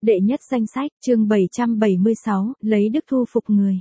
Đệ nhất danh sách, chương 776, lấy đức thu phục người.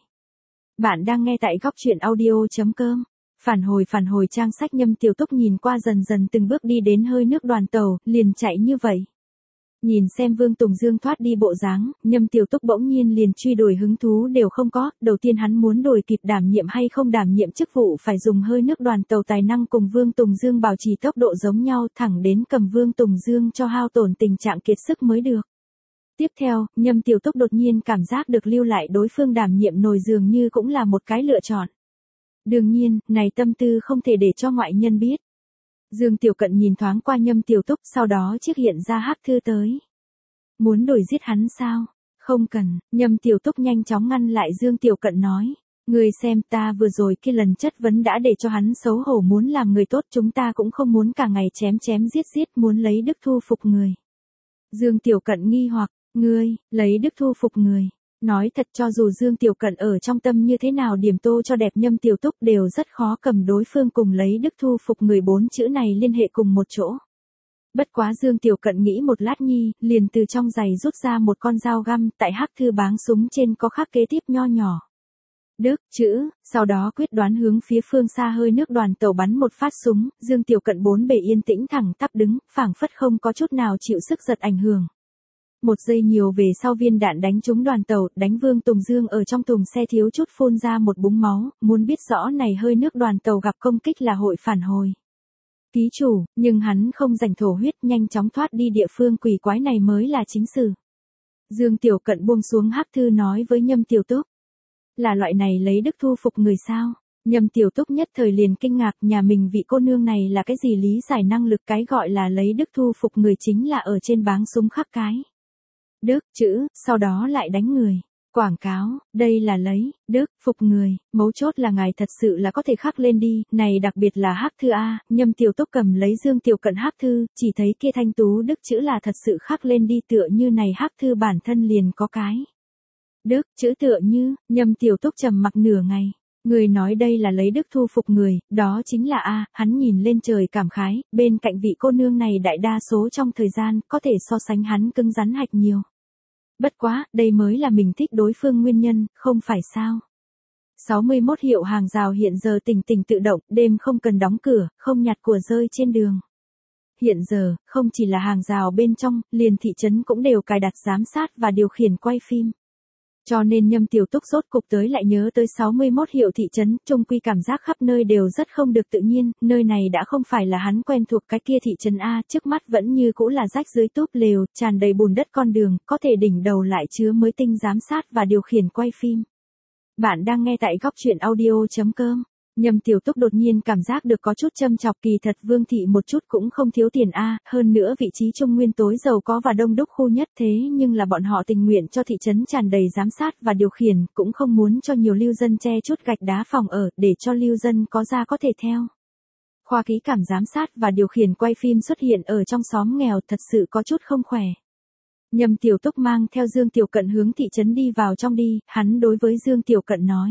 Bạn đang nghe tại góc truyện audio.com. Phản hồi trang sách. Nhâm Tiểu Túc nhìn qua dần dần từng bước đi đến hơi nước đoàn tàu, liền chạy như vậy. Nhìn xem Vương Tùng Dương thoát đi bộ dáng, Nhâm Tiểu Túc bỗng nhiên liền truy đuổi hứng thú đều không có. Đầu tiên hắn muốn đuổi kịp đảm nhiệm hay không đảm nhiệm chức vụ phải dùng hơi nước đoàn tàu tài năng cùng Vương Tùng Dương bảo trì tốc độ giống nhau thẳng đến cầm Vương Tùng Dương cho hao tổn tình trạng kiệt sức mới được. Tiếp theo, Nhâm Tiểu Túc đột nhiên cảm giác được lưu lại đối phương đảm nhiệm nồi dường như cũng là một cái lựa chọn. Đương nhiên, này tâm tư không thể để cho ngoại nhân biết. Dương Tiểu Cận nhìn thoáng qua Nhâm Tiểu Túc, sau đó chiếc hiện ra hắc thư tới. Muốn đuổi giết hắn sao? Không cần. Nhâm Tiểu Túc nhanh chóng ngăn lại Dương Tiểu Cận nói. Người xem, ta vừa rồi kia lần chất vấn đã để cho hắn xấu hổ, muốn làm người tốt, chúng ta cũng không muốn cả ngày chém giết, muốn lấy đức thu phục người. Dương Tiểu Cận nghi hoặc, ngươi, lấy đức thu phục người. Nói thật, cho dù Dương Tiểu Cận ở trong tâm như thế nào điểm tô cho đẹp Nhâm Tiểu Túc đều rất khó cầm đối phương cùng lấy đức thu phục người 4 chữ này liên hệ cùng một chỗ. Bất quá Dương Tiểu Cận nghĩ một lát nhi, liền từ trong giày rút ra một con dao găm, tại hắc thư báng súng trên có khắc kế tiếp nho nhỏ. Đức chữ, sau đó quyết đoán hướng phía phương xa hơi nước đoàn tàu bắn một phát súng. Dương Tiểu Cận bốn bề yên tĩnh thẳng tắp đứng, phảng phất không có chút nào chịu sức giật ảnh hưởng. Một giây nhiều về sau viên đạn đánh trúng đoàn tàu, đánh Vương Tùng Dương ở trong thùng xe thiếu chút phun ra một búng máu. Muốn biết rõ này hơi nước đoàn tàu gặp công kích là hội phản hồi. Ký chủ, nhưng hắn không dành thổ huyết, nhanh chóng thoát đi địa phương quỷ quái này mới là chính sự. Dương Tiểu Cận buông xuống hắc thư nói với Nhâm Tiểu Túc. Là loại này lấy đức thu phục người sao? Nhâm Tiểu Túc nhất thời liền kinh ngạc, nhà mình vị cô nương này là cái gì lý giải năng lực, cái gọi là lấy đức thu phục người chính là ở trên báng súng khắc cái đức chữ, sau đó lại đánh người. Quảng cáo, đây là lấy đức phục người, mấu chốt là ngài thật sự là có thể khắc lên đi, này đặc biệt là hắc thư a. Nhâm Tiểu Túc cầm lấy Dương Tiểu Cận hắc thư, chỉ thấy kia thanh tú đức chữ là thật sự khắc lên đi, tựa như này hắc thư bản thân liền có cái đức chữ tựa như. Nhâm Tiểu Túc trầm mặc nửa ngày. Người nói đây là lấy đức thu phục người, đó chính là a. Hắn nhìn lên trời cảm khái, bên cạnh vị cô nương này đại đa số trong thời gian có thể so sánh hắn cứng rắn hạch nhiều. Bất quá, đây mới là mình thích đối phương nguyên nhân, không phải sao? 61 hiệu hàng rào hiện giờ tỉnh tự động, đêm không cần đóng cửa, không nhặt của rơi trên đường. Hiện giờ, không chỉ là hàng rào bên trong, liền thị trấn cũng đều cài đặt giám sát và điều khiển quay phim. Cho nên Nhâm Tiểu Túc rốt cục tới lại nhớ tới 61 hiệu thị trấn, chung quy cảm giác khắp nơi đều rất không được tự nhiên, nơi này đã không phải là hắn quen thuộc cái kia thị trấn A, trước mắt vẫn như cũ là rách dưới túp lều, tràn đầy bùn đất con đường, có thể đỉnh đầu lại chứa mới tinh giám sát và điều khiển quay phim. Bạn đang nghe tại góc truyện audio.com. Nhâm Tiểu Túc đột nhiên cảm giác được có chút châm chọc, kỳ thật Vương thị một chút cũng không thiếu tiền a, hơn nữa vị trí Trung Nguyên tối giàu có và đông đúc khu nhất, thế nhưng là bọn họ tình nguyện cho thị trấn tràn đầy giám sát và điều khiển, cũng không muốn cho nhiều lưu dân che chút gạch đá phòng ở, để cho lưu dân có ra có thể theo. Khoa ký cảm giám sát và điều khiển quay phim xuất hiện ở trong xóm nghèo, thật sự có chút không khỏe. Nhâm Tiểu Túc mang theo Dương Tiểu Cận hướng thị trấn đi vào trong đi, hắn đối với Dương Tiểu Cận nói.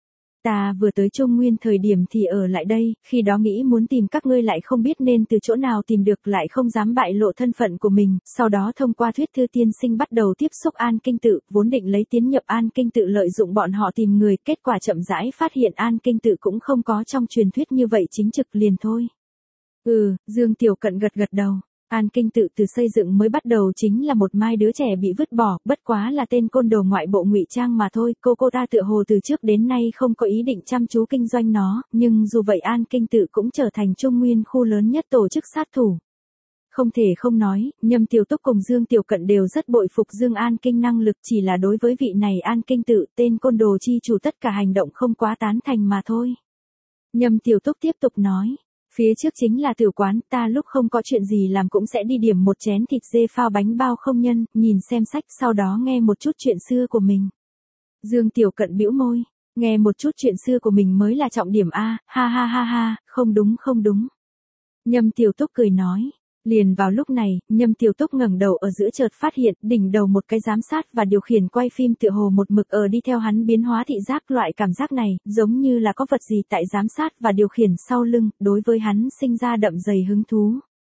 Ta vừa tới Trung Nguyên thời điểm thì ở lại đây, khi đó nghĩ muốn tìm các ngươi lại không biết nên từ chỗ nào tìm được, lại không dám bại lộ thân phận của mình, sau đó thông qua thuyết thư tiên sinh bắt đầu tiếp xúc An Kinh Tự, vốn định lấy tiến nhập An Kinh Tự lợi dụng bọn họ tìm người, kết quả chậm rãi phát hiện An Kinh Tự cũng không có trong truyền thuyết như vậy chính trực, liền thôi. Dương Tiểu Cận gật đầu. An Kinh Tự từ xây dựng mới bắt đầu chính là một mai đứa trẻ bị vứt bỏ, bất quá là tên côn đồ ngoại bộ ngụy trang mà thôi, cô ta tựa hồ từ trước đến nay không có ý định chăm chú kinh doanh nó, nhưng dù vậy An Kinh Tự cũng trở thành Trung Nguyên khu lớn nhất tổ chức sát thủ. Không thể không nói, Nhâm Tiểu Túc cùng Dương Tiểu Cận đều rất bội phục Dương An Kinh năng lực, chỉ là đối với vị này An Kinh Tự, tên côn đồ chi chủ tất cả hành động không quá tán thành mà thôi. Nhâm Tiểu Túc tiếp tục nói. Phía trước chính là tử quán, ta lúc không có chuyện gì làm cũng sẽ đi điểm một chén thịt dê phao bánh bao không nhân, nhìn xem sách, sau đó nghe một chút chuyện xưa của mình. Dương Tiểu Cận bĩu môi, nghe một chút chuyện xưa của mình mới là trọng điểm a, ha, không đúng. Nhâm Tiểu Túc cười nói. Liền vào lúc này, Nhâm Tiểu Túc ngẩng đầu ở giữa chợt phát hiện, đỉnh đầu một cái giám sát và điều khiển quay phim tựa hồ một mực ở đi theo hắn biến hóa thị giác, loại cảm giác này, giống như là có vật gì tại giám sát và điều khiển sau lưng, đối với hắn sinh ra đậm dày hứng thú.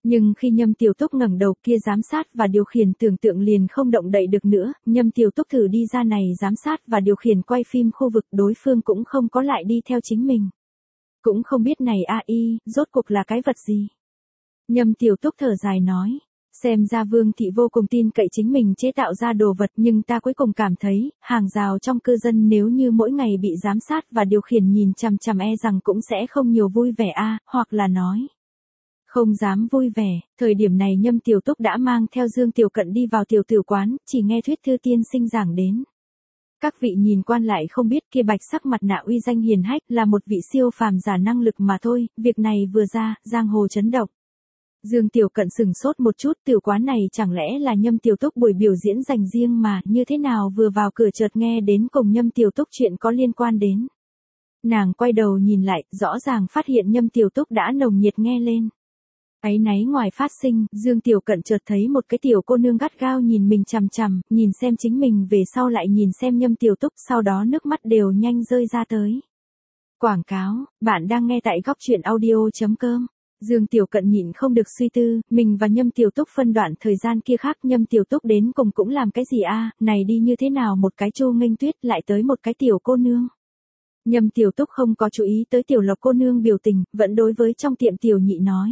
Nhưng khi Nhâm Tiểu Túc ngẩng đầu kia giám sát và điều khiển tưởng tượng liền không động đậy được nữa, Nhâm Tiểu Túc thử đi ra này giám sát và điều khiển quay phim khu vực đối phương cũng không có lại đi theo chính mình. Cũng không biết này AI, rốt cuộc là cái vật gì. Nhâm Tiểu Túc thở dài nói. Xem ra Vương Thị vô cùng tin cậy chính mình chế tạo ra đồ vật nhưng ta cuối cùng cảm thấy, hàng rào trong cư dân nếu như mỗi ngày bị giám sát và điều khiển nhìn chằm chằm rằng cũng sẽ không nhiều vui vẻ hoặc là nói. Không dám vui vẻ, thời điểm này Nhâm Tiểu Túc đã mang theo Dương Tiểu Cận đi vào tiểu tử quán, chỉ nghe Thuyết Thư tiên sinh giảng đến. Các vị nhìn quan lại không biết kia bạch sắc mặt nạ uy danh hiền hách là một vị siêu phàm giả năng lực mà thôi, việc này vừa ra, giang hồ chấn động. Dương Tiểu Cận sừng sốt một chút, tiểu quán này chẳng lẽ là Nhâm Tiểu Túc buổi biểu diễn dành riêng mà, như thế nào vừa vào cửa chợt nghe đến cùng Nhâm Tiểu Túc chuyện có liên quan đến. Nàng quay đầu nhìn lại, rõ ràng phát hiện Nhâm Tiểu Túc đã nồng nhiệt nghe lên. Áy náy ngoài phát sinh, Dương Tiểu Cận chợt thấy một cái tiểu cô nương gắt gao nhìn mình chằm chằm, nhìn xem chính mình về sau lại nhìn xem Nhâm Tiểu Túc, sau đó nước mắt đều nhanh rơi ra tới. Quảng cáo, bạn đang nghe tại góc truyện audio.com. Dương Tiểu Cận nhịn không được suy tư, mình và Nhâm Tiểu Túc phân đoạn thời gian kia khác, Nhâm Tiểu Túc đến cùng cũng làm cái gì này đi như thế nào một cái Chu Nghênh Tuyết lại tới một cái tiểu cô nương. Nhâm Tiểu Túc không có chú ý tới tiểu Lộc cô nương biểu tình, vẫn đối với trong tiệm tiểu nhị nói.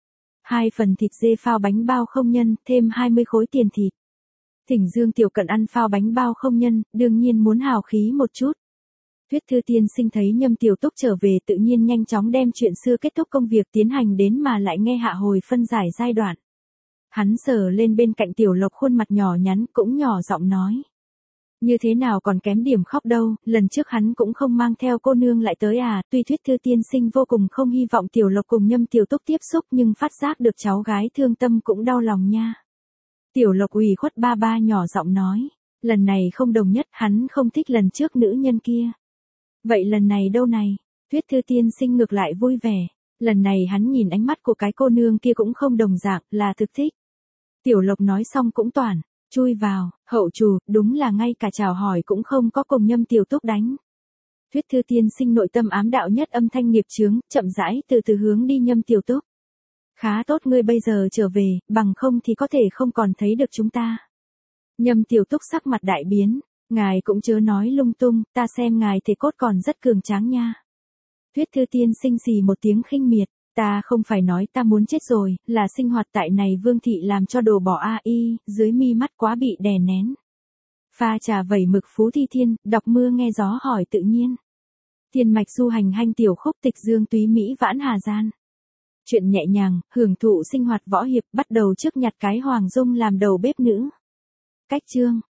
2 phần thịt dê phao bánh bao không nhân, thêm 20 khối tiền thịt. Thỉnh Dương Tiểu Cận ăn phao bánh bao không nhân, đương nhiên muốn hào khí một chút. Thuyết Thư tiên sinh thấy Nhâm Tiểu Túc trở về tự nhiên nhanh chóng đem chuyện xưa kết thúc công việc tiến hành đến mà lại nghe hạ hồi phân giải giai đoạn. Hắn sờ lên bên cạnh tiểu Lộc khuôn mặt nhỏ nhắn cũng nhỏ giọng nói. Như thế nào còn kém điểm khóc đâu, lần trước hắn cũng không mang theo cô nương lại tới tuy Thuyết Thư tiên sinh vô cùng không hy vọng tiểu Lộc cùng Nhâm Tiểu Túc tiếp xúc nhưng phát giác được cháu gái thương tâm cũng đau lòng nha. Tiểu Lộc ủy khuất ba ba nhỏ giọng nói, lần này không đồng nhất, hắn không thích lần trước nữ nhân kia. Vậy lần này đâu này? Thuyết Thư tiên sinh ngược lại vui vẻ, lần này hắn nhìn ánh mắt của cái cô nương kia cũng không đồng dạng, là thực thích. Tiểu Lộc nói xong cũng toàn chui vào, hậu chủ, đúng là ngay cả chào hỏi cũng không có cùng Nhâm Tiểu Túc đánh. Thuyết Thư tiên sinh nội tâm ám đạo nhất âm thanh nghiệp chướng, chậm rãi từ từ hướng đi Nhâm Tiểu Túc. Khá tốt ngươi bây giờ trở về, bằng không thì có thể không còn thấy được chúng ta. Nhâm Tiểu Túc sắc mặt đại biến, ngài cũng chớ nói lung tung, ta xem ngài thể cốt còn rất cường tráng nha. Thuyết Thư tiên sinh xì một tiếng khinh miệt. Ta không phải nói ta muốn chết rồi, là sinh hoạt tại này Vương Thị làm cho đồ bỏ AI, dưới mi mắt quá bị đè nén. Pha trà vẩy mực Phú Thi Thiên, đọc mưa nghe gió hỏi tự nhiên. Thiên mạch du hành hanh tiểu khúc tịch dương túy Mỹ vãn hà gian. Chuyện nhẹ nhàng, hưởng thụ sinh hoạt võ hiệp bắt đầu trước nhặt cái Hoàng Dung làm đầu bếp nữ. Cách chương.